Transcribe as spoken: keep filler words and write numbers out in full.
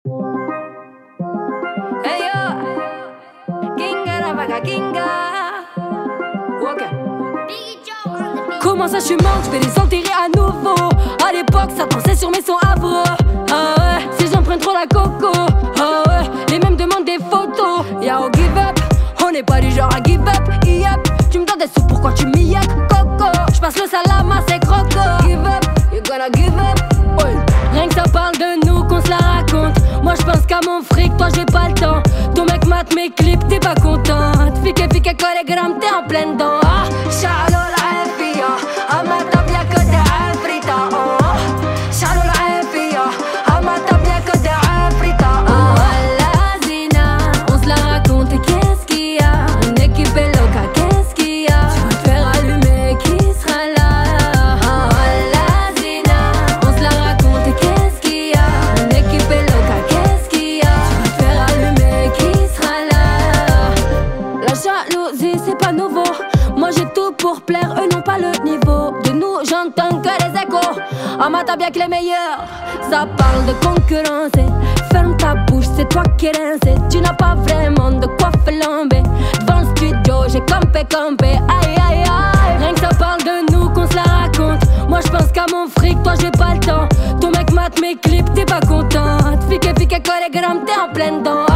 Hey yo, Kinga la vaga Kinga. Ok. Comment ça je suis morte, je vais les enterrer à nouveau. À l'époque ça dansait sur mes sons avro. Ah ouais, si j'en prends trop la coco. Ah ouais, les mêmes demandent des photos. Y'a au give up, on n'est pas du genre à give up. Yep, tu me donnes des sous pourquoi tu m'y yap. Coco, j'passe le salam à ces crocos. Give up, you gonna give up. Ouais. Rien que ça parle de nous qu'on se la raconte. Moi j'pense qu'à mon fric, toi j'ai pas le temps. Ton mec mate mes clips, t'es pas contente. Fique fique chorégramme, t'es en pleine dent. Ah, Charlo la F I A, amata bien que des Afrita. Oh, Charlo la F I A, amata bien que des Afrita. Oh, la Zina, on se la raconte et qu'est-ce qu'il y a? Une équipe est loca, qu'est-ce qu'il y a? Tu vas te faire allumer, qui sera là? Oh, la Zina, on se la raconte et qu'est-ce qu'il y a? Une équipe est loca, qu'est-ce qu'il y a? Tu vas te faire allumer, qui sera là? La jalousie c'est pas nouveau. Moi j'ai tout pour plaire, eux n'ont pas le niveau. De nous j'entends que les échos. Ah t'as bien que les meilleurs. Ça parle de concurrence. Ferme ta bouche, c'est toi qui es rincé. Tu n'as pas vraiment de quoi flamber. Devant le studio j'ai campé campé. Aïe aïe aïe. Rien que ça parle de nous qu'on se la raconte. Moi je pense qu'à mon fric, toi j'ai pas le temps. Ton mec mate mes clips, t'es pas contente. Fique fique chorégramme, t'es en pleine dent.